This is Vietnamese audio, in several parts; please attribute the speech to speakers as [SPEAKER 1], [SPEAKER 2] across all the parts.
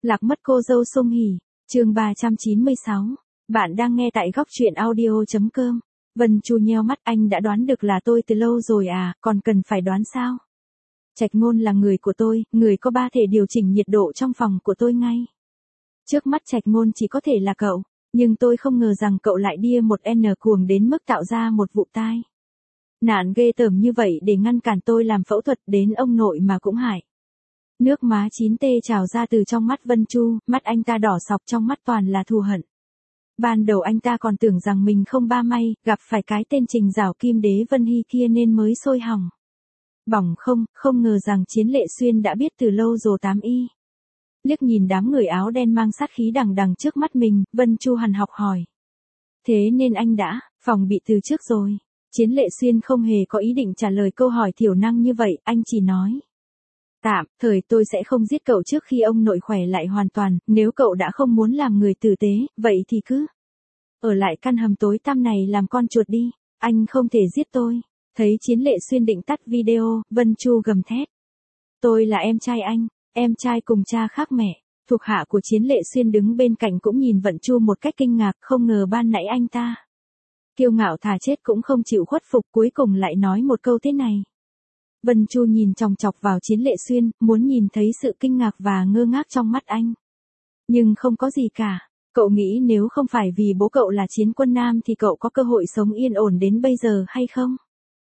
[SPEAKER 1] Lạc mất cô dâu Sung Hỉ, chương 396. Bạn đang nghe tại góc truyện audio.com. Vân Chu nheo mắt, anh đã đoán được là tôi từ lâu rồi à, còn cần phải đoán sao? Trạch Ngôn là người của tôi, người có ba thể điều chỉnh nhiệt độ trong phòng của tôi ngay. Trước mắt Trạch Ngôn chỉ có thể là cậu, nhưng tôi không ngờ rằng cậu lại điên một N cuồng đến mức tạo ra một vụ tai nạn ghê tởm như vậy để ngăn cản tôi làm phẫu thuật, đến ông nội mà cũng hại. Nước má 9T trào ra từ trong mắt Vân Chu, mắt anh ta đỏ sọc, trong mắt toàn là thù hận. Ban đầu anh ta còn tưởng rằng mình không ba may, gặp phải cái tên Trình Giảo Kim Đế Vân Hy kia nên mới sôi hỏng. Bỏng không ngờ rằng Chiến Lệ Xuyên đã biết từ lâu rồi 8Y. Liếc nhìn đám người áo đen mang sát khí đằng đằng trước mắt mình, Vân Chu hằn học hỏi. Thế nên anh đã phòng bị từ trước rồi. Chiến Lệ Xuyên không hề có ý định trả lời câu hỏi thiểu năng như vậy, anh chỉ nói. Tạm thời tôi sẽ không giết cậu trước khi ông nội khỏe lại hoàn toàn, nếu cậu đã không muốn làm người tử tế, vậy thì cứ ở lại căn hầm tối tăm này làm con chuột đi, anh không thể giết tôi. Thấy Chiến Lệ Xuyên định tắt video, Vân Chu gầm thét. Tôi là em trai anh, em trai cùng cha khác mẹ. Thuộc hạ của Chiến Lệ Xuyên đứng bên cạnh cũng nhìn Vân Chu một cách kinh ngạc, không ngờ ban nãy anh ta kiêu ngạo thà chết cũng không chịu khuất phục, cuối cùng lại nói một câu thế này. Vân Chu nhìn chòng chọc vào Chiến Lệ Xuyên, muốn nhìn thấy sự kinh ngạc và ngơ ngác trong mắt anh. Nhưng không có gì cả. Cậu nghĩ nếu không phải vì bố cậu là chiến quân nam thì cậu có cơ hội sống yên ổn đến bây giờ hay không?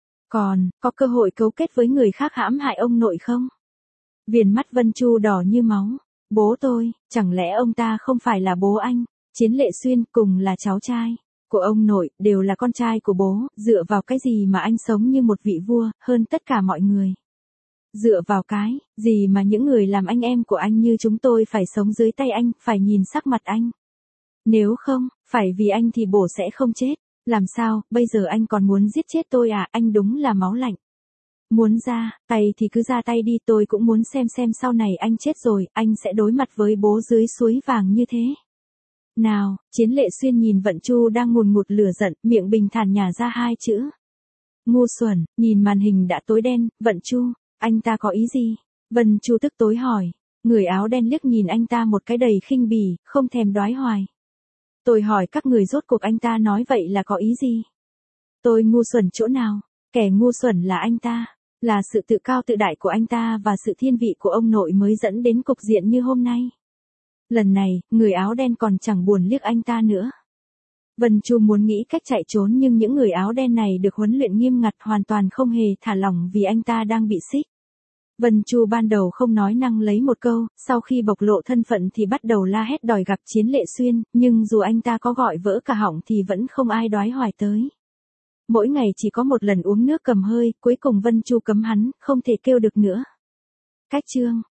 [SPEAKER 1] Còn, có cơ hội cấu kết với người khác hãm hại ông nội không? Viền mắt Vân Chu đỏ như máu. Bố tôi, chẳng lẽ ông ta không phải là bố anh? Chiến Lệ Xuyên cùng là cháu trai của ông nội, đều là con trai của bố, dựa vào cái gì mà anh sống như một vị vua, hơn tất cả mọi người? Dựa vào cái gì mà những người làm anh em của anh như chúng tôi phải sống dưới tay anh, phải nhìn sắc mặt anh? Nếu không, phải vì anh thì bổ sẽ không chết. Làm sao, bây giờ anh còn muốn giết chết tôi à, anh đúng là máu lạnh. Muốn ra tay thì cứ ra tay đi, tôi cũng muốn xem sau này anh chết rồi, anh sẽ đối mặt với bố dưới suối vàng như thế nào? Chiến Lệ Xuyên nhìn Vân Chu đang ngùn ngụt lửa giận, miệng bình thản nhả ra hai chữ. Ngu xuẩn. Nhìn màn hình đã tối đen, Vân Chu, anh ta có ý gì? Vân Chu tức tối hỏi. Người áo đen liếc nhìn anh ta một cái đầy khinh bỉ, không thèm đoái hoài. Tôi hỏi các người rốt cuộc anh ta nói vậy là có ý gì? Tôi ngu xuẩn chỗ nào? Kẻ ngu xuẩn là anh ta. Là sự tự cao tự đại của anh ta và sự thiên vị của ông nội mới dẫn đến cục diện như hôm nay. Lần này, người áo đen còn chẳng buồn liếc anh ta nữa. Vân Chu muốn nghĩ cách chạy trốn nhưng những người áo đen này được huấn luyện nghiêm ngặt, hoàn toàn không hề thả lỏng vì anh ta đang bị xích. Vân Chu ban đầu không nói năng lấy một câu, sau khi bộc lộ thân phận thì bắt đầu la hét đòi gặp Chiến Lệ Xuyên, nhưng dù anh ta có gọi vỡ cả họng thì vẫn không ai đoái hoài tới. Mỗi ngày chỉ có một lần uống nước cầm hơi, cuối cùng Vân Chu cấm hắn, không thể kêu được nữa. Cách chương